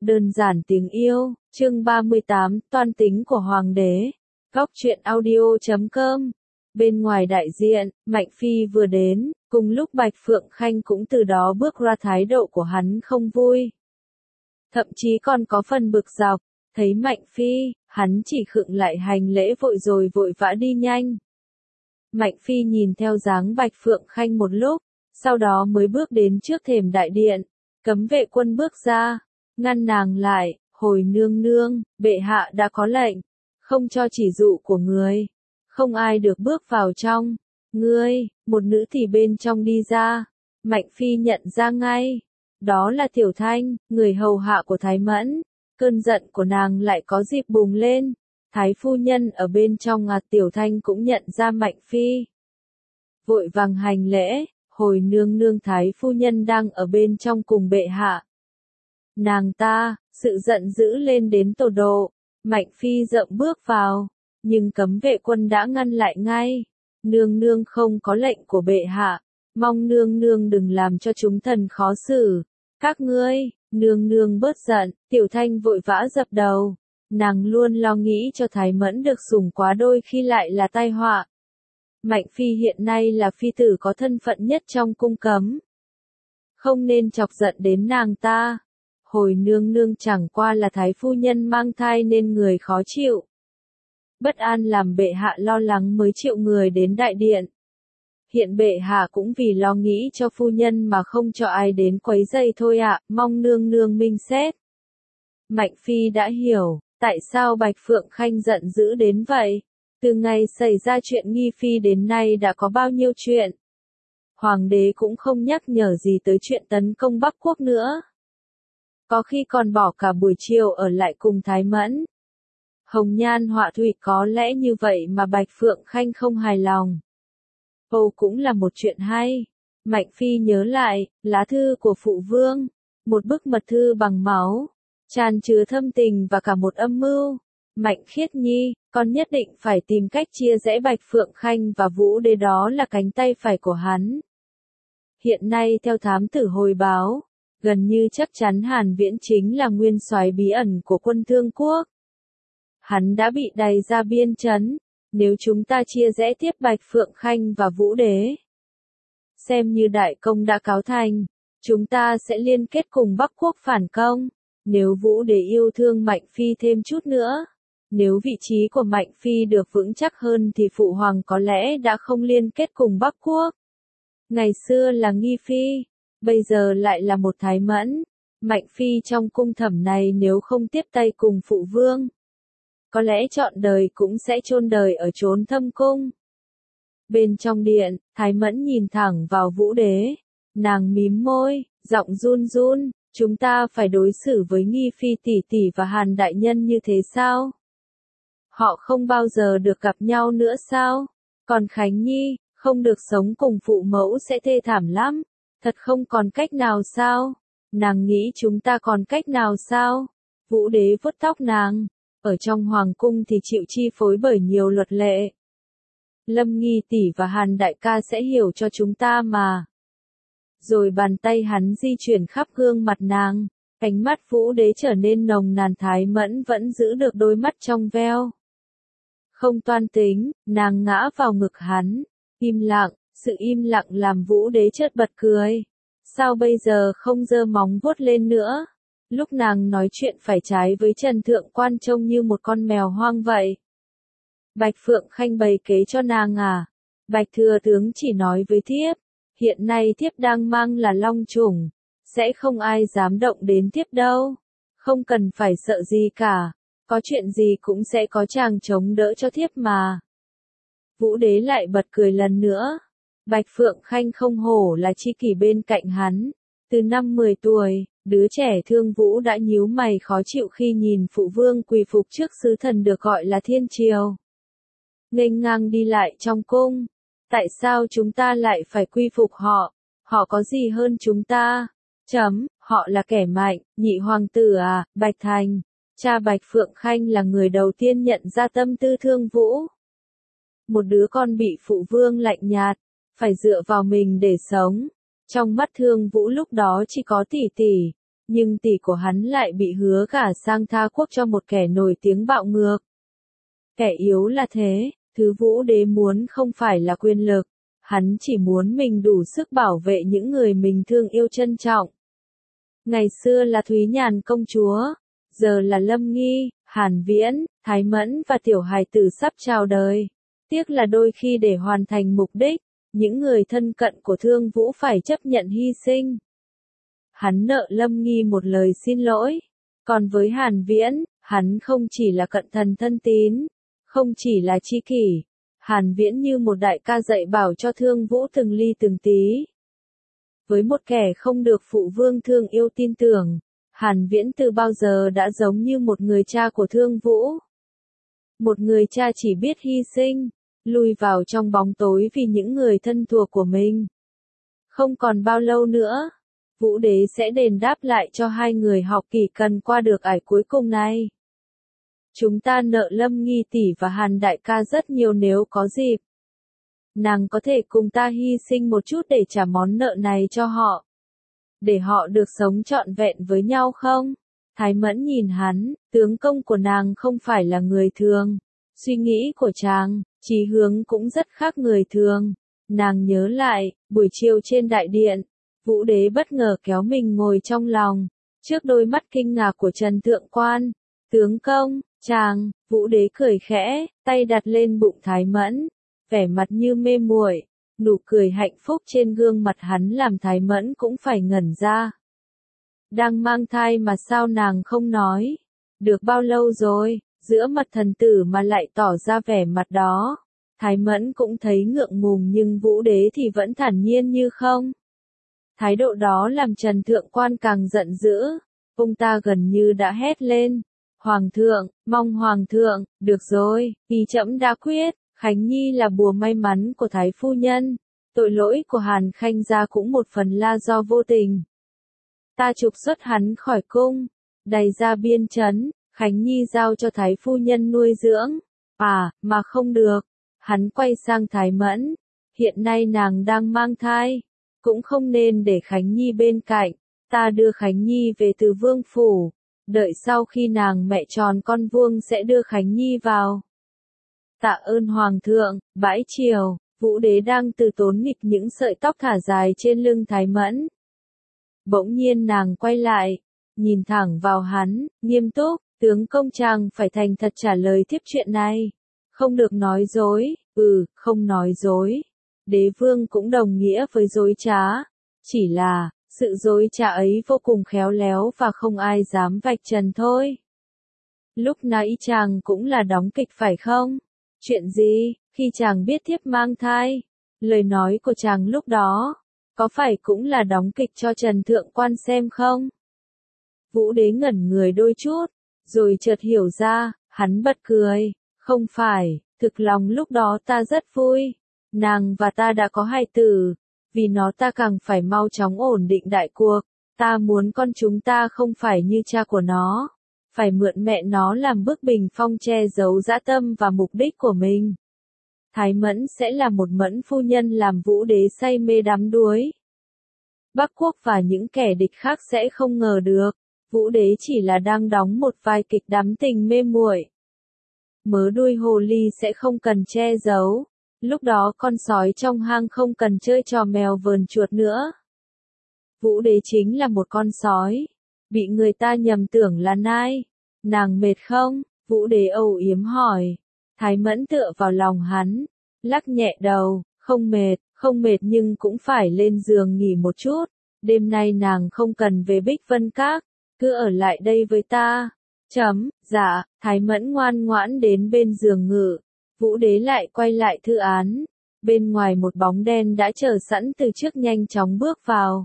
Đơn giản tiếng yêu, chương 38, toan tính của hoàng đế. Góc truyện audio.com. Bên ngoài đại diện, Mạnh Phi vừa đến, cùng lúc Bạch Phượng Khanh cũng từ đó bước ra, thái độ của hắn không vui. Thậm chí còn có phần bực dọc, thấy Mạnh Phi, hắn chỉ khựng lại hành lễ vội rồi vội vã đi nhanh. Mạnh Phi nhìn theo dáng Bạch Phượng Khanh một lúc, sau đó mới bước đến trước thềm đại điện, cấm vệ quân bước ra, ngăn nàng lại, hồi nương nương, bệ hạ đã có lệnh, không cho chỉ dụ của người, không ai được bước vào trong, ngươi, một nữ thì bên trong đi ra, Mạnh Phi nhận ra ngay, đó là Tiểu Thanh, người hầu hạ của Thái Mẫn, cơn giận của nàng lại có dịp bùng lên, Thái phu nhân ở bên trong Tiểu Thanh cũng nhận ra Mạnh Phi. Vội vàng hành lễ, hồi nương nương Thái phu nhân đang ở bên trong cùng bệ hạ. Nàng ta, sự giận dữ lên đến tột độ, Mạnh Phi dậm bước vào, nhưng cấm vệ quân đã ngăn lại ngay. Nương nương không có lệnh của bệ hạ, mong nương nương đừng làm cho chúng thần khó xử. Các ngươi, nương nương bớt giận, Tiểu Thanh vội vã dập đầu. Nàng luôn lo nghĩ cho Thái Mẫn được sủng quá đôi khi lại là tai họa. Mạnh Phi hiện nay là phi tử có thân phận nhất trong cung cấm. Không nên chọc giận đến nàng ta. Hồi nương nương chẳng qua là Thái phu nhân mang thai nên người khó chịu. Bất an làm bệ hạ lo lắng mới chịu người đến đại điện. Hiện bệ hạ cũng vì lo nghĩ cho phu nhân mà không cho ai đến quấy rầy thôi ạ, mong nương nương minh xét. Mạnh Phi đã hiểu, tại sao Bạch Phượng Khanh giận dữ đến vậy. Từ ngày xảy ra chuyện nghi phi đến nay đã có bao nhiêu chuyện. Hoàng đế cũng không nhắc nhở gì tới chuyện tấn công Bắc Quốc nữa. Có khi còn bỏ cả buổi chiều ở lại cùng Thái Mẫn. Hồng nhan họa thủy có lẽ như vậy mà Bạch Phượng Khanh không hài lòng. Ồ cũng là một chuyện hay. Mạnh Phi nhớ lại, lá thư của phụ vương. Một bức mật thư bằng máu. Tràn chứa thâm tình và cả một âm mưu. Mạnh Khiết Nhi, con nhất định phải tìm cách chia rẽ Bạch Phượng Khanh và Vũ Đế, đó là cánh tay phải của hắn. Hiện nay theo thám tử hồi báo, gần như chắc chắn Hàn Viễn chính là nguyên soái bí ẩn của quân Thương Quốc. Hắn đã bị đày ra biên trấn, nếu chúng ta chia rẽ tiếp Bạch Phượng Khanh và Vũ Đế, xem như đại công đã cáo thành, chúng ta sẽ liên kết cùng Bắc Quốc phản công. Nếu Vũ Đế yêu thương Mạnh Phi thêm chút nữa, nếu vị trí của Mạnh Phi được vững chắc hơn thì Phụ Hoàng có lẽ đã không liên kết cùng Bắc Quốc. Ngày xưa là Nghi Phi, bây giờ lại là một Thái Mẫn. Mạnh Phi trong cung thẩm này nếu không tiếp tay cùng Phụ Vương, có lẽ trọn đời cũng sẽ chôn đời ở chốn thâm cung. Bên trong điện, Thái Mẫn nhìn thẳng vào Vũ Đế. Nàng mím môi, giọng run run. Chúng ta phải đối xử với Nghi Phi tỷ tỷ và Hàn đại nhân như thế sao? Họ không bao giờ được gặp nhau nữa sao? Còn Khánh Nhi, không được sống cùng phụ mẫu sẽ thê thảm lắm. Thật không còn cách nào sao? Nàng nghĩ chúng ta còn cách nào sao? Vũ Đế vuốt tóc nàng. Ở trong hoàng cung thì chịu chi phối bởi nhiều luật lệ. Lâm Nghi tỷ và Hàn đại ca sẽ hiểu cho chúng ta mà. Rồi bàn tay hắn di chuyển khắp gương mặt nàng, ánh mắt Vũ Đế trở nên nồng nàn. Thái Mẫn vẫn giữ được đôi mắt trong veo. Không toan tính, nàng ngã vào ngực hắn, im lặng, sự im lặng làm Vũ Đế chợt bật cười. Sao bây giờ không giơ móng vuốt lên nữa? Lúc nàng nói chuyện phải trái với Trần Thượng Quan trông như một con mèo hoang vậy. Bạch Phượng Khanh bày kế cho nàng à? Bạch thừa tướng chỉ nói với thiếp. Hiện nay thiếp đang mang là long chủng, sẽ không ai dám động đến thiếp đâu. Không cần phải sợ gì cả, có chuyện gì cũng sẽ có chàng chống đỡ cho thiếp mà. Vũ Đế lại bật cười lần nữa. Bạch Phượng Khanh không hổ là tri kỷ bên cạnh hắn. Từ năm 10 tuổi, đứa trẻ Thương Vũ đã nhíu mày khó chịu khi nhìn phụ vương quỳ phục trước sứ thần được gọi là Thiên Triều. Nghênh ngang đi lại trong cung. Tại sao chúng ta lại phải quy phục họ? Họ có gì hơn chúng ta? Họ là kẻ mạnh, nhị hoàng tử à, Bạch Thành. Cha Bạch Phượng Khanh là người đầu tiên nhận ra tâm tư Thương Vũ. Một đứa con bị phụ vương lạnh nhạt, phải dựa vào mình để sống. Trong mắt Thương Vũ lúc đó chỉ có tỷ tỷ, nhưng tỷ của hắn lại bị hứa gả sang tha quốc cho một kẻ nổi tiếng bạo ngược. Kẻ yếu là thế, thứ Vũ Đế muốn không phải là quyền lực, hắn chỉ muốn mình đủ sức bảo vệ những người mình thương yêu trân trọng. Ngày xưa là Thúy Nhàn công chúa, giờ là Lâm Nghi, Hàn Viễn, Thái Mẫn và tiểu hài tử sắp chào đời. Tiếc là đôi khi để hoàn thành mục đích, những người thân cận của Thương Vũ phải chấp nhận hy sinh. Hắn nợ Lâm Nghi một lời xin lỗi. Còn với Hàn Viễn, hắn không chỉ là cận thần thân tín, không chỉ là tri kỷ. Hàn Viễn như một đại ca dạy bảo cho Thương Vũ từng ly từng tí. Với một kẻ không được phụ vương thương yêu tin tưởng, Hàn Viễn từ bao giờ đã giống như một người cha của Thương Vũ. Một người cha chỉ biết hy sinh, lùi vào trong bóng tối vì những người thân thuộc của mình. Không còn bao lâu nữa, Vũ Đế sẽ đền đáp lại cho hai người học kỳ cần qua được ải cuối cùng này. Chúng ta nợ Lâm Nghi tỷ và Hàn đại ca rất nhiều nếu có dịp. Nàng có thể cùng ta hy sinh một chút để trả món nợ này cho họ. Để họ được sống trọn vẹn với nhau không? Thái Mẫn nhìn hắn, tướng công của nàng không phải là người thường. Suy nghĩ của chàng, chí hướng cũng rất khác người thường. Nàng nhớ lại, buổi chiều trên đại điện, Vũ Đế bất ngờ kéo mình ngồi trong lòng, trước đôi mắt kinh ngạc của Trần Thượng Quan. Tướng công, chàng, Vũ Đế cười khẽ, tay đặt lên bụng Thái Mẫn, vẻ mặt như mê muội, nụ cười hạnh phúc trên gương mặt hắn làm Thái Mẫn cũng phải ngẩn ra. Đang mang thai mà sao nàng không nói? Được bao lâu rồi, giữa mặt thần tử mà lại tỏ ra vẻ mặt đó. Thái Mẫn cũng thấy ngượng ngùng nhưng Vũ Đế thì vẫn thản nhiên như không. Thái độ đó làm Trần Thượng Quan càng giận dữ, ông ta gần như đã hét lên. Hoàng thượng, mong Hoàng thượng, được rồi, ý trẫm đã quyết, Khánh Nhi là bùa may mắn của Thái phu nhân. Tội lỗi của Hàn Khanh gia cũng một phần là do vô tình. Ta trục xuất hắn khỏi cung, đày ra biên trấn, Khánh Nhi giao cho Thái phu nhân nuôi dưỡng. À, mà không được. Hắn quay sang Thái Mẫn, hiện nay nàng đang mang thai, cũng không nên để Khánh Nhi bên cạnh, ta đưa Khánh Nhi về từ vương phủ, đợi sau khi nàng mẹ tròn con vuông sẽ đưa Khánh Nhi vào. Tạ ơn Hoàng thượng. Bãi chiều, Vũ Đế đang từ tốn nghịch những sợi tóc thả dài trên lưng Thái Mẫn. Bỗng nhiên nàng quay lại, nhìn thẳng vào hắn, nghiêm túc, tướng công chàng phải thành thật trả lời tiếp chuyện này. Không được nói dối, không nói dối. Đế vương cũng đồng nghĩa với dối trá. Chỉ là, sự dối trá ấy vô cùng khéo léo và không ai dám vạch trần thôi. Lúc nãy chàng cũng là đóng kịch phải không? Chuyện gì, khi chàng biết thiếp mang thai? Lời nói của chàng lúc đó, có phải cũng là đóng kịch cho Trần Thượng Quan xem không? Vũ Đế ngẩn người đôi chút, rồi chợt hiểu ra, hắn bật cười. Không phải, thực lòng lúc đó ta rất vui. Nàng và ta đã có hài tử, vì nó ta càng phải mau chóng ổn định đại cuộc. Ta muốn con chúng ta không phải như cha của nó, phải mượn mẹ nó làm bức bình phong che giấu dã tâm và mục đích của mình. Thái Mẫn sẽ là một Mẫn phu nhân làm Vũ Đế say mê đắm đuối. Bắc Quốc và những kẻ địch khác sẽ không ngờ được, Vũ Đế chỉ là đang đóng một vai kịch đắm tình mê muội. Mớ đuôi hồ ly sẽ không cần che giấu, lúc đó con sói trong hang không cần chơi trò mèo vờn chuột nữa. Vũ Đế chính là một con sói, bị người ta nhầm tưởng là nai. Nàng mệt không? Vũ Đế âu yếm hỏi. Thái Mẫn tựa vào lòng hắn, lắc nhẹ đầu, không mệt nhưng cũng phải lên giường nghỉ một chút. Đêm nay nàng không cần về Bích Vân Các, cứ ở lại đây với ta. Dạ, Thái Mẫn ngoan ngoãn đến bên giường ngự. Vũ Đế lại quay lại thư án. Bên ngoài một bóng đen đã chờ sẵn từ trước nhanh chóng bước vào.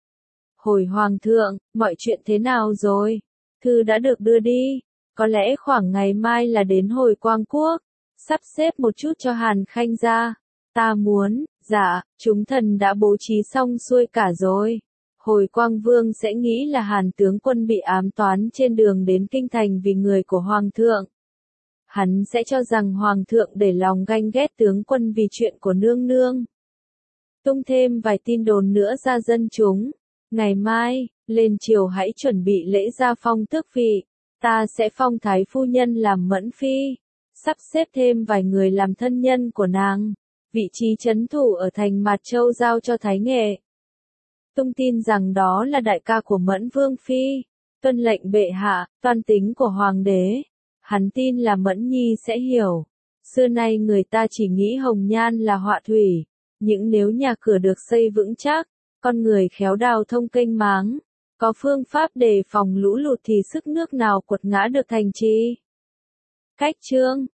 Hồi Hoàng thượng, mọi chuyện thế nào rồi? Thư đã được đưa đi. Có lẽ khoảng ngày mai là đến hồi Quang Quốc. Sắp xếp một chút cho Hàn Khanh gia. Ta muốn, dạ, chúng thần đã bố trí xong xuôi cả rồi. Hồi Quang Vương sẽ nghĩ là Hàn tướng quân bị ám toán trên đường đến kinh thành vì người của Hoàng thượng. Hắn sẽ cho rằng Hoàng thượng để lòng ganh ghét tướng quân vì chuyện của nương nương. Tung thêm vài tin đồn nữa ra dân chúng. Ngày mai, Lên triều hãy chuẩn bị lễ gia phong tước vị, ta sẽ phong thái phu nhân làm Mẫn Phi, sắp xếp thêm vài người làm thân nhân của nàng. Vị trí trấn thủ ở thành Mạt Châu giao cho Thái Nghệ. Tung tin rằng đó là đại ca của Mẫn Vương Phi. Tuân lệnh bệ hạ, toan tính của hoàng đế. Hắn tin là Mẫn Nhi sẽ hiểu. Xưa nay người ta chỉ nghĩ hồng nhan là họa thủy. Những nếu nhà cửa được xây vững chắc, con người khéo đào thông kênh máng, có phương pháp đề phòng lũ lụt thì sức nước nào quật ngã được thành trì. Cách chương